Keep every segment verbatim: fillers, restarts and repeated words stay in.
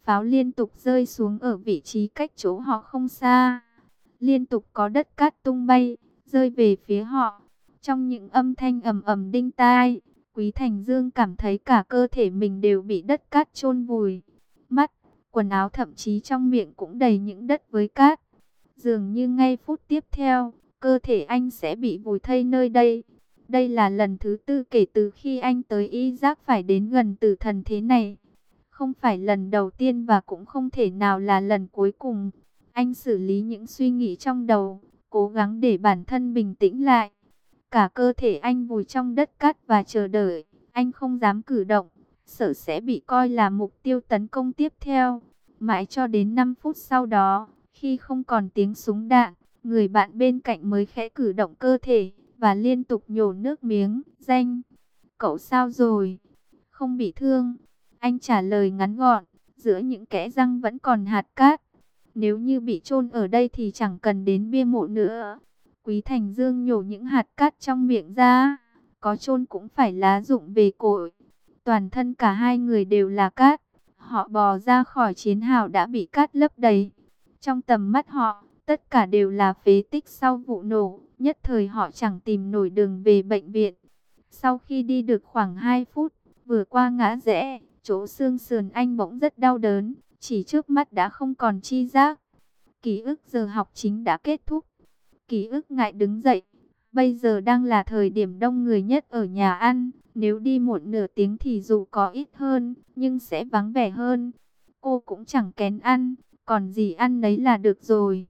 pháo liên tục rơi xuống ở vị trí cách chỗ họ không xa. Liên tục có đất cát tung bay, rơi về phía họ. Trong những âm thanh ầm ầm đinh tai, Quý Thành Dương cảm thấy cả cơ thể mình đều bị đất cát chôn vùi. Mắt, quần áo thậm chí trong miệng cũng đầy những đất với cát. Dường như ngay phút tiếp theo, cơ thể anh sẽ bị vùi thây nơi đây. Đây là lần thứ tư kể từ khi anh tới Y Giác phải đến gần tử thần thế này. Không phải lần đầu tiên và cũng không thể nào là lần cuối cùng. Anh xử lý những suy nghĩ trong đầu, cố gắng để bản thân bình tĩnh lại. Cả cơ thể anh vùi trong đất cát và chờ đợi. Anh không dám cử động, sợ sẽ bị coi là mục tiêu tấn công tiếp theo. Mãi cho đến năm phút sau đó, khi không còn tiếng súng đạn, người bạn bên cạnh mới khẽ cử động cơ thể và liên tục nhổ nước miếng. Danh, cậu sao rồi? Không bị thương. Anh trả lời ngắn gọn, giữa những kẽ răng vẫn còn hạt cát. Nếu như bị chôn ở đây thì chẳng cần đến bia mộ nữa. Quý Thành Dương nhổ những hạt cát trong miệng ra. Có chôn cũng phải lá rụng về cội. Toàn thân cả hai người đều là cát. Họ bò ra khỏi chiến hào đã bị cát lấp đầy. Trong tầm mắt họ, tất cả đều là phế tích sau vụ nổ. Nhất thời họ chẳng tìm nổi đường về bệnh viện. Sau khi đi được khoảng hai phút, vừa qua ngã rẽ, chỗ xương sườn anh bỗng rất đau đớn. Chỉ trước mắt đã không còn chi giác. Ký ức giờ học chính đã kết thúc. Ký ức ngại đứng dậy. Bây giờ đang là thời điểm đông người nhất ở nhà ăn. Nếu đi muộn nửa tiếng thì dù có ít hơn, nhưng sẽ vắng vẻ hơn. Cô cũng chẳng kén ăn, còn gì ăn nấy là được rồi.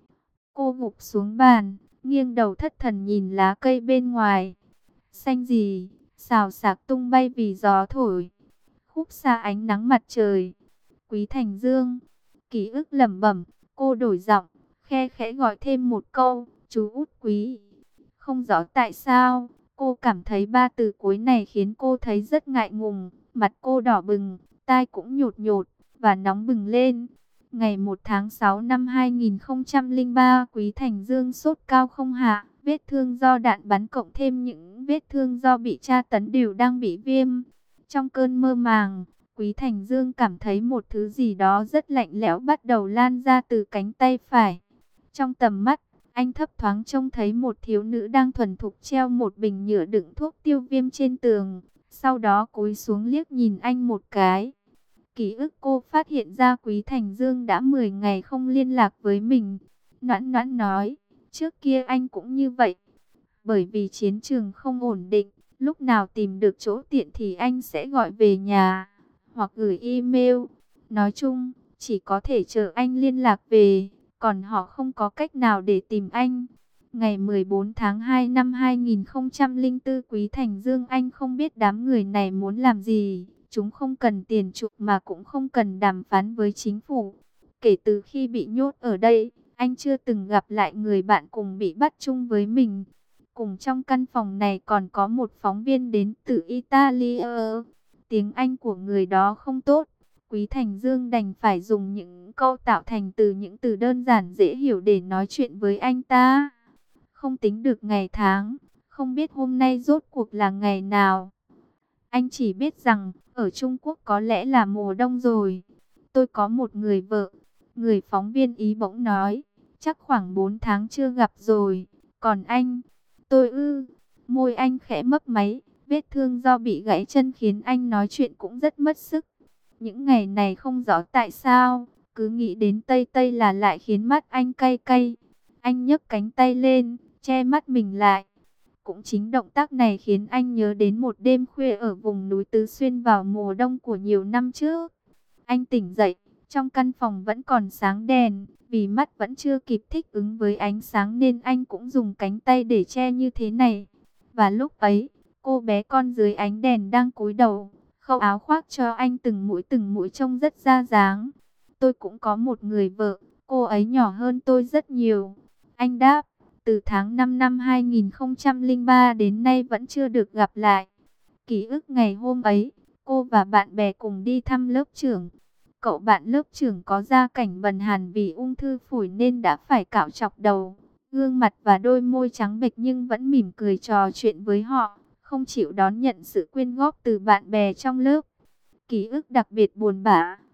Cô gục xuống bàn, nghiêng đầu thất thần nhìn lá cây bên ngoài. Xanh gì, xào xạc tung bay vì gió thổi. Khúc xa ánh nắng mặt trời. Quý Thành Dương, ký ức lẩm bẩm, cô đổi giọng, khe khẽ gọi thêm một câu, chú út Quý. Không rõ tại sao, cô cảm thấy ba từ cuối này khiến cô thấy rất ngại ngùng, mặt cô đỏ bừng, tai cũng nhột nhột và nóng bừng lên. Ngày một tháng sáu năm hai nghìn không trăm lẻ ba, Quý Thành Dương sốt cao không hạ, vết thương do đạn bắn cộng thêm những vết thương do bị tra tấn đều đang bị viêm. Trong cơn mơ màng, Quý Thành Dương cảm thấy một thứ gì đó rất lạnh lẽo bắt đầu lan ra từ cánh tay phải. Trong tầm mắt, anh thấp thoáng trông thấy một thiếu nữ đang thuần thục treo một bình nhựa đựng thuốc tiêu viêm trên tường. Sau đó cúi xuống liếc nhìn anh một cái. Ký ức cô phát hiện ra Quý Thành Dương đã mười ngày không liên lạc với mình. Noãn Noãn nói, trước kia anh cũng như vậy. Bởi vì chiến trường không ổn định, lúc nào tìm được chỗ tiện thì anh sẽ gọi về nhà hoặc gửi email. Nói chung, chỉ có thể chờ anh liên lạc về, còn họ không có cách nào để tìm anh. Ngày mười bốn tháng hai năm hai nghìn không trăm lẻ bốn, Quý Thành Dương anh không biết đám người này muốn làm gì. Chúng không cần tiền chuộc mà cũng không cần đàm phán với chính phủ. Kể từ khi bị nhốt ở đây, anh chưa từng gặp lại người bạn cùng bị bắt chung với mình. Cùng trong căn phòng này còn có một phóng viên đến từ Italia. Tiếng Anh của người đó không tốt. Quý Thành Dương đành phải dùng những câu tạo thành từ những từ đơn giản dễ hiểu để nói chuyện với anh ta. Không tính được ngày tháng, không biết hôm nay rốt cuộc là ngày nào. Anh chỉ biết rằng, ở Trung Quốc có lẽ là mùa đông rồi. Tôi có một người vợ. Người phóng viên Ý bỗng nói, chắc khoảng bốn tháng chưa gặp rồi. Còn anh, tôi ư, môi anh khẽ mấp máy. Vết thương do bị gãy chân khiến anh nói chuyện cũng rất mất sức. Những ngày này không rõ tại sao, cứ nghĩ đến Tây Tây là lại khiến mắt anh cay cay. Anh nhấc cánh tay lên, che mắt mình lại. Cũng chính động tác này khiến anh nhớ đến một đêm khuya ở vùng núi Tứ Xuyên vào mùa đông của nhiều năm trước. Anh tỉnh dậy, trong căn phòng vẫn còn sáng đèn, vì mắt vẫn chưa kịp thích ứng với ánh sáng nên anh cũng dùng cánh tay để che như thế này. Và lúc ấy, cô bé con dưới ánh đèn đang cúi đầu, khâu áo khoác cho anh từng mũi từng mũi trông rất ra dáng. Tôi cũng có một người vợ, cô ấy nhỏ hơn tôi rất nhiều. Anh đáp. Từ tháng năm năm hai nghìn không trăm lẻ ba đến nay vẫn chưa được gặp lại. Ký ức ngày hôm ấy, cô và bạn bè cùng đi thăm lớp trưởng. Cậu bạn lớp trưởng có gia cảnh bần hàn vì ung thư phổi nên đã phải cạo chọc đầu. Gương mặt và đôi môi trắng bệch nhưng vẫn mỉm cười trò chuyện với họ, không chịu đón nhận sự quyên góp từ bạn bè trong lớp. Ký ức đặc biệt buồn bã,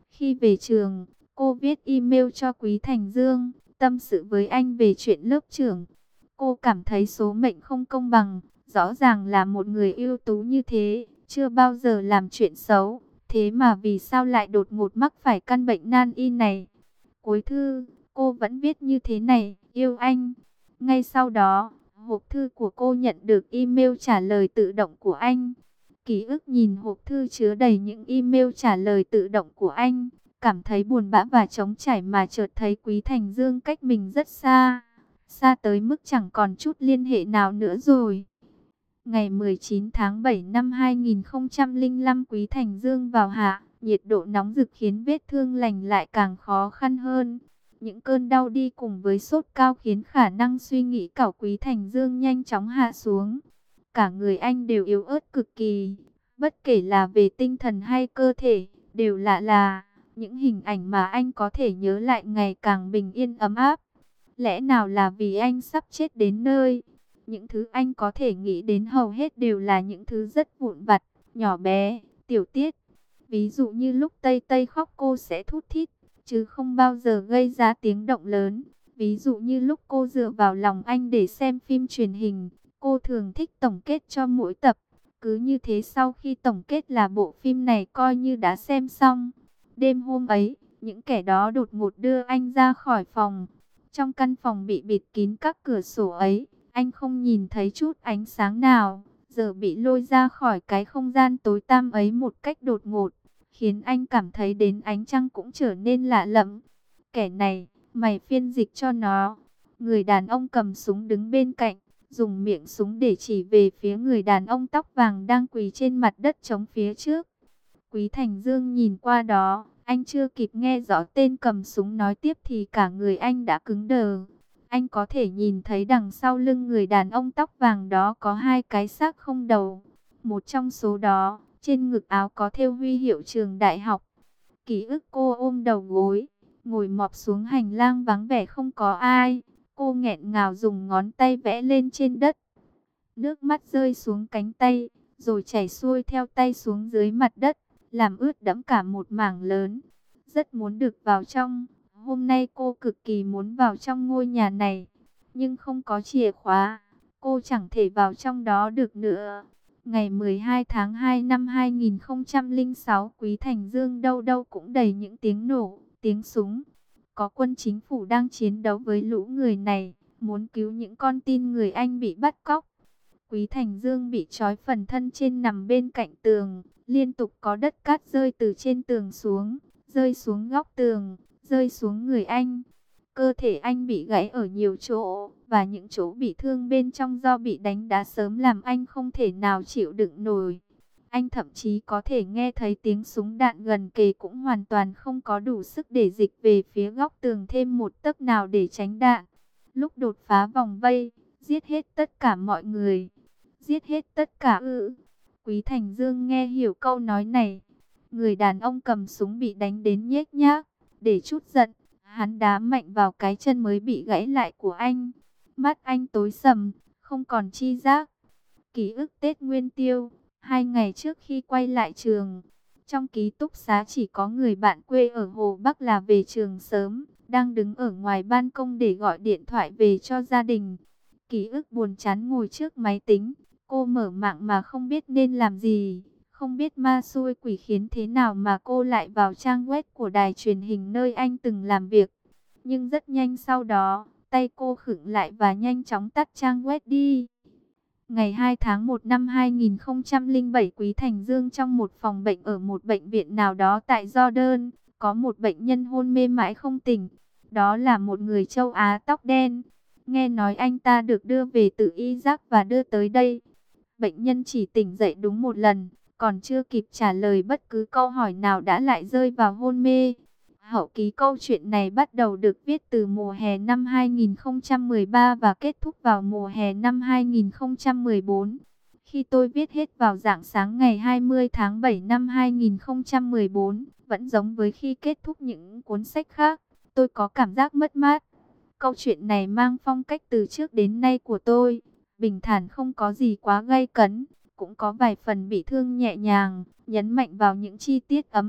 Khi về trường, cô viết email cho Quý Thành Dương, tâm sự với anh về chuyện lớp trưởng. Cô cảm thấy số mệnh không công bằng, rõ ràng là một người ưu tú như thế, chưa bao giờ làm chuyện xấu, thế mà vì sao lại đột ngột mắc phải căn bệnh nan y này. Cuối thư, cô vẫn viết như thế này: yêu anh. Ngay sau đó, hộp thư của cô nhận được email trả lời tự động của anh. Ký ức nhìn hộp thư chứa đầy những email trả lời tự động của anh, cảm thấy buồn bã và trống trải, mà chợt thấy Quý Thành Dương cách mình rất xa, xa tới mức chẳng còn chút liên hệ nào nữa rồi. Ngày mười chín tháng bảy năm hai nghìn không trăm lẻ năm, Quý Thành Dương vào hạ, nhiệt độ nóng rực khiến vết thương lành lại càng khó khăn hơn. Những cơn đau đi cùng với sốt cao khiến khả năng suy nghĩ của Quý Thành Dương nhanh chóng hạ xuống. Cả người anh đều yếu ớt cực kỳ, bất kể là về tinh thần hay cơ thể, đều lạ là những hình ảnh mà anh có thể nhớ lại ngày càng bình yên ấm áp. Lẽ nào là vì anh sắp chết đến nơi? Những thứ anh có thể nghĩ đến hầu hết đều là những thứ rất vụn vặt, nhỏ bé, tiểu tiết. Ví dụ như lúc Tây Tây khóc cô sẽ thút thít, chứ không bao giờ gây ra tiếng động lớn. Ví dụ như lúc cô dựa vào lòng anh để xem phim truyền hình, cô thường thích tổng kết cho mỗi tập. Cứ như thế sau khi tổng kết là bộ phim này coi như đã xem xong. Đêm hôm ấy, những kẻ đó đột ngột đưa anh ra khỏi phòng. Trong căn phòng bị bịt kín các cửa sổ ấy, anh không nhìn thấy chút ánh sáng nào, giờ bị lôi ra khỏi cái không gian tối tăm ấy một cách đột ngột, khiến anh cảm thấy đến ánh trăng cũng trở nên lạ lẫm. Kẻ này, mày phiên dịch cho nó. Người đàn ông cầm súng đứng bên cạnh, dùng miệng súng để chỉ về phía người đàn ông tóc vàng đang quỳ trên mặt đất trống phía trước. Quý Thành Dương nhìn qua đó, anh chưa kịp nghe rõ tên cầm súng nói tiếp thì cả người anh đã cứng đờ. Anh có thể nhìn thấy đằng sau lưng người đàn ông tóc vàng đó có hai cái xác không đầu. Một trong số đó, trên ngực áo có thêu huy hiệu trường đại học. Ký ức cô ôm đầu gối, ngồi mọp xuống hành lang vắng vẻ không có ai. Cô nghẹn ngào dùng ngón tay vẽ lên trên đất. Nước mắt rơi xuống cánh tay, rồi chảy xuôi theo tay xuống dưới mặt đất, làm ướt đẫm cả một mảng lớn. Rất muốn được vào trong. Hôm nay cô cực kỳ muốn vào trong ngôi nhà này, nhưng không có chìa khóa. Cô chẳng thể vào trong đó được nữa. Ngày mười hai tháng hai năm hai nghìn không trăm lẻ sáu, Quý Thành Dương đâu đâu cũng đầy những tiếng nổ, tiếng súng. Có quân chính phủ đang chiến đấu với lũ người này, muốn cứu những con tin người Anh bị bắt cóc. Quý Thành Dương bị trói phần thân trên nằm bên cạnh tường, liên tục có đất cát rơi từ trên tường xuống, rơi xuống góc tường, rơi xuống người anh. Cơ thể anh bị gãy ở nhiều chỗ, và những chỗ bị thương bên trong do bị đánh đá sớm làm anh không thể nào chịu đựng nổi. Anh thậm chí có thể nghe thấy tiếng súng đạn gần kề, cũng hoàn toàn không có đủ sức để dịch về phía góc tường thêm một tấc nào để tránh đạn. Lúc đột phá vòng vây, giết hết tất cả mọi người. Giết hết tất cả ư? Quý Thành Dương nghe hiểu câu nói này. Người đàn ông cầm súng bị đánh đến nhếch nhác. Để chút giận, hắn đá mạnh vào cái chân mới bị gãy lại của anh. Mắt anh tối sầm, không còn chi giác. Ký ức Tết Nguyên Tiêu, hai ngày trước khi quay lại trường. Trong ký túc xá chỉ có người bạn quê ở Hồ Bắc là về trường sớm, đang đứng ở ngoài ban công để gọi điện thoại về cho gia đình. Ký ức buồn chán ngồi trước máy tính. Cô mở mạng mà không biết nên làm gì, không biết ma xui quỷ khiến thế nào mà cô lại vào trang web của đài truyền hình nơi anh từng làm việc. Nhưng rất nhanh sau đó, tay cô khựng lại và nhanh chóng tắt trang web đi. Ngày hai tháng một năm hai nghìn không trăm lẻ bảy, Quý Thành Dương trong một phòng bệnh ở một bệnh viện nào đó tại Jordan, có một bệnh nhân hôn mê mãi không tỉnh. Đó là một người châu Á tóc đen. Nghe nói anh ta được đưa về từ Iraq và đưa tới đây. Bệnh nhân chỉ tỉnh dậy đúng một lần, còn chưa kịp trả lời bất cứ câu hỏi nào đã lại rơi vào hôn mê. Hậu ký câu chuyện này bắt đầu được viết từ mùa hè năm hai nghìn không trăm mười ba và kết thúc vào mùa hè năm hai nghìn không trăm mười bốn. Khi tôi viết hết vào rạng sáng ngày hai mươi tháng bảy năm hai nghìn không trăm mười bốn, vẫn giống với khi kết thúc những cuốn sách khác, tôi có cảm giác mất mát. Câu chuyện này mang phong cách từ trước đến nay của tôi, bình thản không có gì quá gay cấn, cũng có vài phần bị thương nhẹ nhàng, nhấn mạnh vào những chi tiết ấm áp,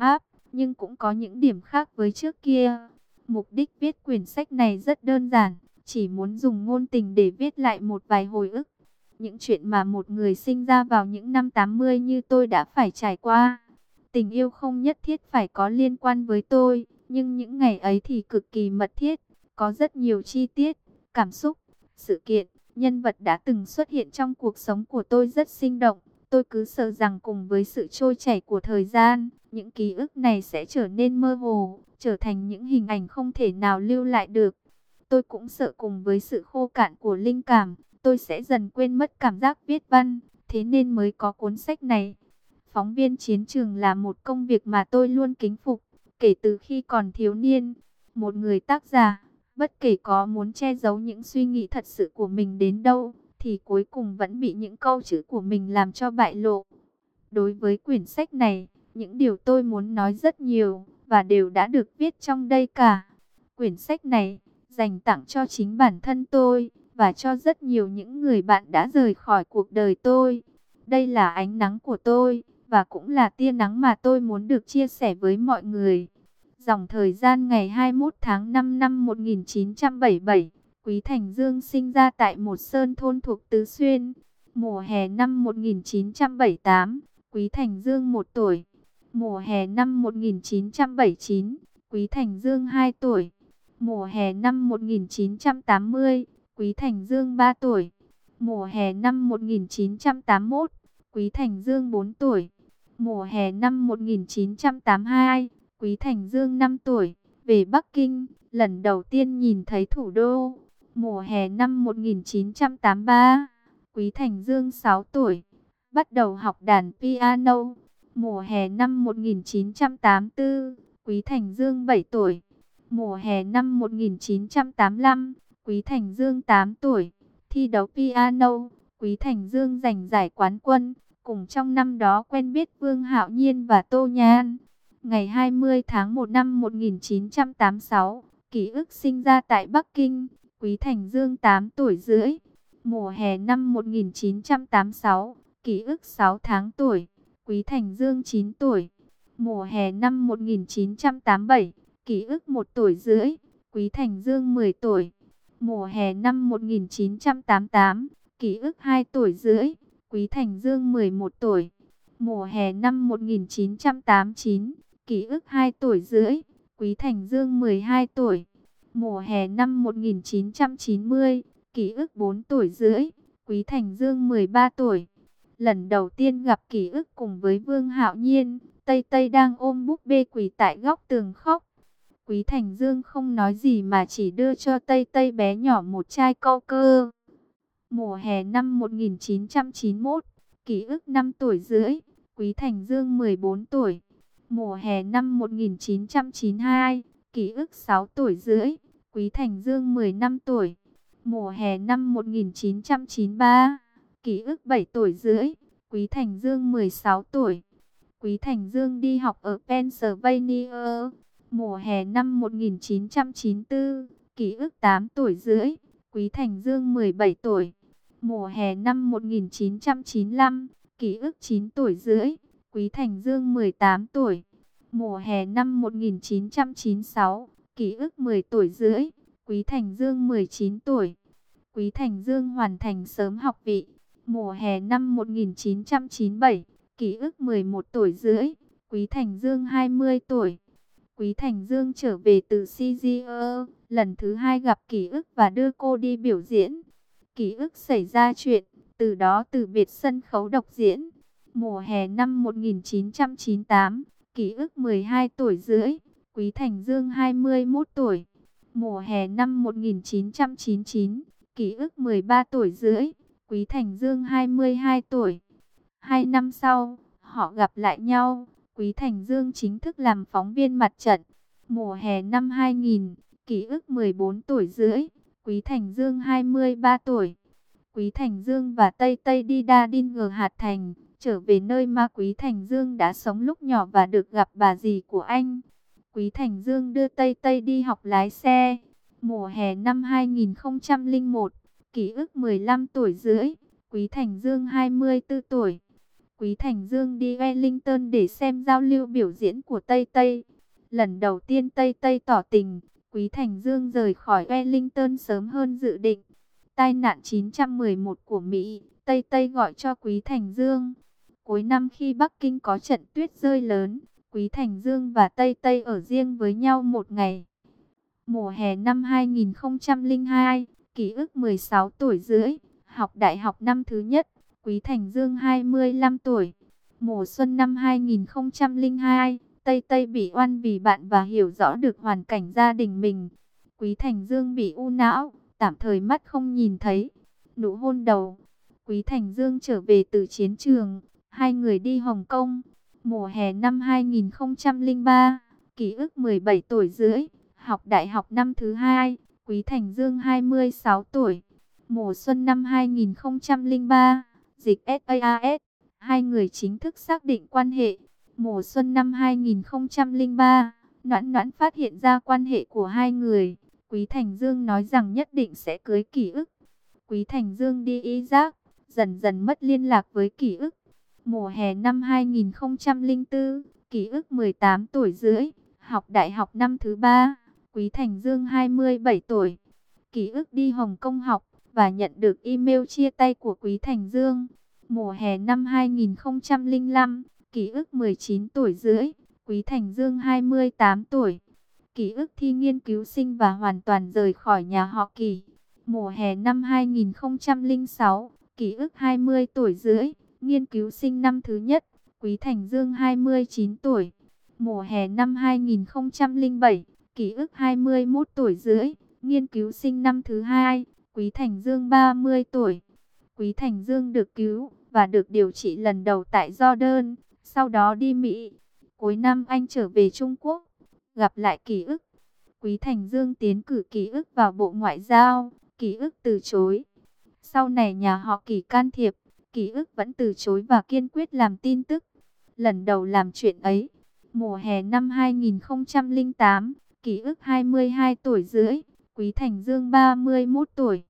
nhưng cũng có những điểm khác với trước kia. Mục đích viết quyển sách này rất đơn giản, chỉ muốn dùng ngôn tình để viết lại một vài hồi ức. Những chuyện mà một người sinh ra vào những năm tám mươi như tôi đã phải trải qua. Tình yêu không nhất thiết phải có liên quan với tôi, nhưng những ngày ấy thì cực kỳ mật thiết. Có rất nhiều chi tiết, cảm xúc, sự kiện, nhân vật đã từng xuất hiện trong cuộc sống của tôi rất sinh động. Tôi cứ sợ rằng cùng với sự trôi chảy của thời gian, những ký ức này sẽ trở nên mơ hồ, trở thành những hình ảnh không thể nào lưu lại được. Tôi cũng sợ cùng với sự khô cạn của linh cảm, tôi sẽ dần quên mất cảm giác viết văn, thế nên mới có cuốn sách này. Phóng viên chiến trường là một công việc mà tôi luôn kính phục, kể từ khi còn thiếu niên. Một người tác giả, bất kể có muốn che giấu những suy nghĩ thật sự của mình đến đâu, thì cuối cùng vẫn bị những câu chữ của mình làm cho bại lộ. Đối với quyển sách này, những điều tôi muốn nói rất nhiều, và đều đã được viết trong đây cả. Quyển sách này, dành tặng cho chính bản thân tôi, và cho rất nhiều những người bạn đã rời khỏi cuộc đời tôi. Đây là ánh nắng của tôi, và cũng là tia nắng mà tôi muốn được chia sẻ với mọi người. Dòng thời gian ngày hai mươi mốt tháng năm năm một nghìn chín trăm bảy mươi bảy, Quý Thành Dương sinh ra tại một sơn thôn thuộc Tứ Xuyên. Mùa hè năm một nghìn chín trăm bảy mươi tám, Quý Thành Dương một tuổi. Mùa hè năm một nghìn chín trăm bảy mươi chín, Quý Thành Dương hai tuổi. Mùa hè năm một nghìn chín trăm tám mươi, Quý Thành Dương ba tuổi. Mùa hè năm một nghìn chín trăm tám mươi mốt, Quý Thành Dương bốn tuổi. Mùa hè năm một nghìn chín trăm tám mươi hai, Quý Thành Dương năm tuổi. Về Bắc Kinh, lần đầu tiên nhìn thấy thủ đô. Mùa hè năm một nghìn chín trăm tám mươi ba, Quý Thành Dương sáu tuổi. Bắt đầu học đàn piano. Mùa hè năm một nghìn chín trăm tám mươi tư, Quý Thành Dương bảy tuổi. Mùa hè năm một nghìn chín trăm tám mươi lăm, Quý Thành Dương tám tuổi. Thi đấu piano, Quý Thành Dương giành giải quán quân. Cùng trong năm đó quen biết Vương Hạo Nhiên và Tô Nhan. Ngày hai mươi tháng một năm một nghìn chín trăm tám mươi sáu, Ký ức sinh ra tại Bắc Kinh. Quý Thành Dương tám tuổi rưỡi. Mùa hè năm một nghìn chín trăm tám mươi sáu, Ký ức sáu tháng tuổi. Quý Thành Dương chín tuổi. Mùa hè năm một nghìn chín trăm tám mươi bảy, Ký ức một tuổi rưỡi. Quý Thành Dương mười tuổi. Mùa hè năm một nghìn chín trăm tám mươi tám, Ký ức hai tuổi rưỡi. Quý Thành Dương mười một tuổi. Mùa hè năm một nghìn chín trăm tám mươi chín, Ký ức hai tuổi rưỡi. Quý Thành Dương mười hai tuổi. Mùa hè năm một nghìn chín trăm chín mươi, Ký ức bốn tuổi rưỡi. Quý Thành Dương mười ba tuổi. Lần đầu tiên gặp Ký ức cùng với Vương Hạo Nhiên, Tây Tây đang ôm búp bê quỳ tại góc tường khóc. Quý Thành Dương không nói gì mà chỉ đưa cho Tây Tây bé nhỏ một chai câu cơ. Mùa hè năm một nghìn chín trăm chín mươi mốt, Ký ức năm tuổi rưỡi. Quý Thành Dương mười bốn tuổi. Mùa hè năm một nghìn chín trăm chín mươi hai, Ký ức sáu tuổi rưỡi. Quý Thành Dương mười lăm tuổi. Mùa hè năm một nghìn chín trăm chín mươi ba, Ký ức bảy tuổi rưỡi. Quý Thành Dương mười sáu tuổi. Quý Thành Dương đi học ở Pennsylvania. Mùa hè năm một nghìn chín trăm chín mươi tư, Ký ức tám tuổi rưỡi. Quý Thành Dương mười bảy tuổi. Mùa hè năm một nghìn chín trăm chín mươi lăm, Ký ức chín tuổi rưỡi. Quý Thành Dương mười tám tuổi. Mùa hè năm một nghìn chín trăm chín mươi sáu, Ký ức mười tuổi rưỡi. Quý Thành Dương mười chín tuổi. Quý Thành Dương hoàn thành sớm học vị. Mùa hè năm một nghìn chín trăm chín mươi bảy, Ký ức mười một tuổi rưỡi. Quý Thành Dương hai mươi tuổi. Quý Thành Dương trở về từ xê giê e, lần thứ hai gặp Ký ức và đưa cô đi biểu diễn. Ký ức xảy ra chuyện, từ đó từ biệt sân khấu độc diễn. Mùa hè năm một nghìn chín trăm chín mươi tám, Ký ức mười hai tuổi rưỡi. Quý Thành Dương hai mươi mốt tuổi. Mùa hè năm một nghìn chín trăm chín mươi chín, Ký ức mười ba tuổi rưỡi. Quý Thành Dương hai mươi hai tuổi. Hai năm sau, họ gặp lại nhau. Quý Thành Dương chính thức làm phóng viên mặt trận. Mùa hè năm hai nghìn, Ký ức mười bốn tuổi rưỡi. Quý Thành Dương hai mươi ba tuổi. Quý Thành Dương và Tây Tây đi đa đinh ở Hạt Thành, trở về nơi mà Quý Thành Dương đã sống lúc nhỏ và được gặp bà dì của anh. Quý Thành Dương đưa Tây Tây đi học lái xe. Mùa hè năm hai nghìn không trăm lẻ một, Ký ức mười lăm tuổi rưỡi. Quý Thành Dương hai mươi tư tuổi. Quý Thành Dương đi Wellington để xem giao lưu biểu diễn của Tây Tây. Lần đầu tiên Tây Tây tỏ tình, Quý Thành Dương rời khỏi Wellington sớm hơn dự định. Tai nạn chín trăm mười một của Mỹ, Tây Tây gọi cho Quý Thành Dương. Cuối năm khi Bắc Kinh có trận tuyết rơi lớn, Quý Thành Dương và Tây Tây ở riêng với nhau một ngày. Mùa hè năm hai nghìn không trăm lẻ hai, ký ức mười sáu tuổi rưỡi, học đại học năm thứ nhất, Quý Thành Dương hai mươi lăm tuổi. Mùa xuân năm hai nghìn không trăm lẻ hai, Tây Tây bị oan vì bạn và hiểu rõ được hoàn cảnh gia đình mình. Quý Thành Dương bị u não, tạm thời mắt không nhìn thấy. Nụ hôn đầu. Quý Thành Dương trở về từ chiến trường, hai người đi Hồng Kông. Mùa hè năm hai nghìn không trăm lẻ ba, ký ức mười bảy tuổi rưỡi, học đại học năm thứ hai, Quý Thành Dương hai mươi sáu tuổi. Mùa xuân năm hai nghìn không trăm lẻ ba, dịch SARS, hai người chính thức xác định quan hệ. Mùa xuân năm hai nghìn không trăm lẻ ba, Noãn Noãn phát hiện ra quan hệ của hai người. Quý Thành Dương nói rằng nhất định sẽ cưới Kỷ ức. Quý Thành Dương đi Iraq, dần dần mất liên lạc với Kỷ ức. Mùa hè năm hai nghìn không trăm lẻ bốn, Kỷ ức mười tám tuổi rưỡi, học đại học năm thứ ba, Quý Thành Dương hai mươi bảy tuổi. Kỷ ức đi Hồng Kông học và nhận được email chia tay của Quý Thành Dương. Mùa hè năm hai nghìn không trăm lẻ năm, Kỷ ức mười chín tuổi rưỡi, Quý Thành Dương hai mươi tám tuổi. Kỷ ức thi nghiên cứu sinh và hoàn toàn rời khỏi nhà họ Kỷ. Mùa hè năm hai nghìn không trăm lẻ sáu, Kỷ ức hai mươi tuổi rưỡi, nghiên cứu sinh năm thứ nhất, Quý Thành Dương hai mươi chín tuổi. Mùa hè năm hai nghìn không trăm lẻ bảy, Kỷ ức hai mươi mốt tuổi rưỡi, nghiên cứu sinh năm thứ hai, Quý Thành Dương ba mươi tuổi. Quý Thành Dương được cứu và được điều trị lần đầu tại Jordan, sau đó đi Mỹ. Cuối năm anh trở về Trung Quốc, gặp lại Kỷ ức. Quý Thành Dương tiến cử Kỷ ức vào Bộ Ngoại giao, Kỷ ức từ chối. Sau này nhà họ Kỷ can thiệp, Kỷ ức vẫn từ chối và kiên quyết làm tin tức. Lần đầu làm chuyện ấy, mùa hè năm hai nghìn không trăm lẻ tám, Kỷ ức hai mươi hai tuổi rưỡi, Quý Thành Dương ba mươi mốt tuổi.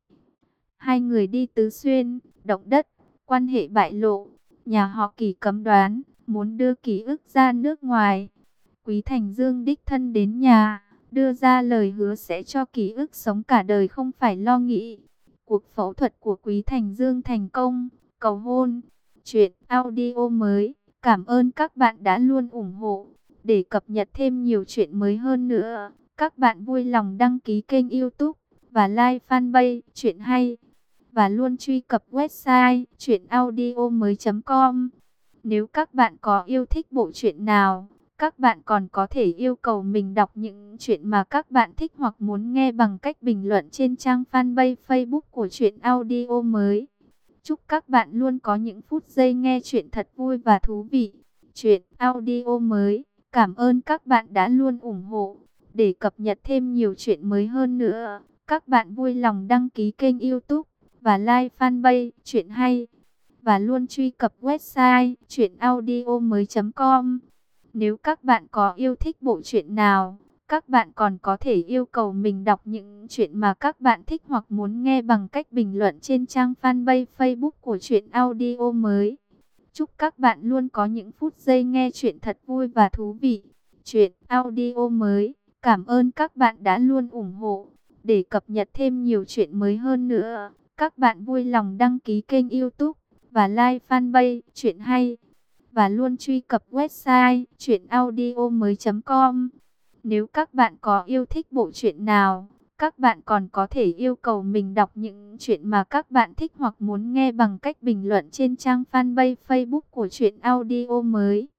Hai người đi Tứ Xuyên, động đất, quan hệ bại lộ. Nhà họ Kỷ cấm đoán, muốn đưa Kỷ ức ra nước ngoài. Quý Thành Dương đích thân đến nhà, đưa ra lời hứa sẽ cho Kỷ ức sống cả đời không phải lo nghĩ. Cuộc phẫu thuật của Quý Thành Dương thành công, cầu hôn. Chuyện audio mới. Cảm ơn các bạn đã luôn ủng hộ. Để cập nhật thêm nhiều chuyện mới hơn nữa, các bạn vui lòng đăng ký kênh YouTube và like fanpage Chuyện Hay. Và luôn truy cập website chuyện audio mới chấm com. Nếu các bạn có yêu thích bộ truyện nào, các bạn còn có thể yêu cầu mình đọc những chuyện mà các bạn thích hoặc muốn nghe bằng cách bình luận trên trang fanpage Facebook của Chuyện Audio mới. Chúc các bạn luôn có những phút giây nghe chuyện thật vui và thú vị. Chuyện audio mới. Cảm ơn các bạn đã luôn ủng hộ. Để cập nhật thêm nhiều chuyện mới hơn nữa, các bạn vui lòng đăng ký kênh YouTube và like fanpage Chuyện Hay. Và luôn truy cập website chuyện audio mới chấm com. Nếu các bạn có yêu thích bộ truyện nào, các bạn còn có thể yêu cầu mình đọc những chuyện mà các bạn thích hoặc muốn nghe bằng cách bình luận trên trang fanpage Facebook của Chuyện Audio mới. Chúc các bạn luôn có những phút giây nghe chuyện thật vui và thú vị. Chuyện audio mới. Cảm ơn các bạn đã luôn ủng hộ. Để cập nhật thêm nhiều chuyện mới hơn nữa, các bạn vui lòng đăng ký kênh YouTube và like fanpage Chuyện Hay. Và luôn truy cập website chuyện audio mới chấm com. Nếu các bạn có yêu thích bộ truyện nào, các bạn còn có thể yêu cầu mình đọc những chuyện mà các bạn thích hoặc muốn nghe bằng cách bình luận trên trang fanpage Facebook của Chuyện Audio mới.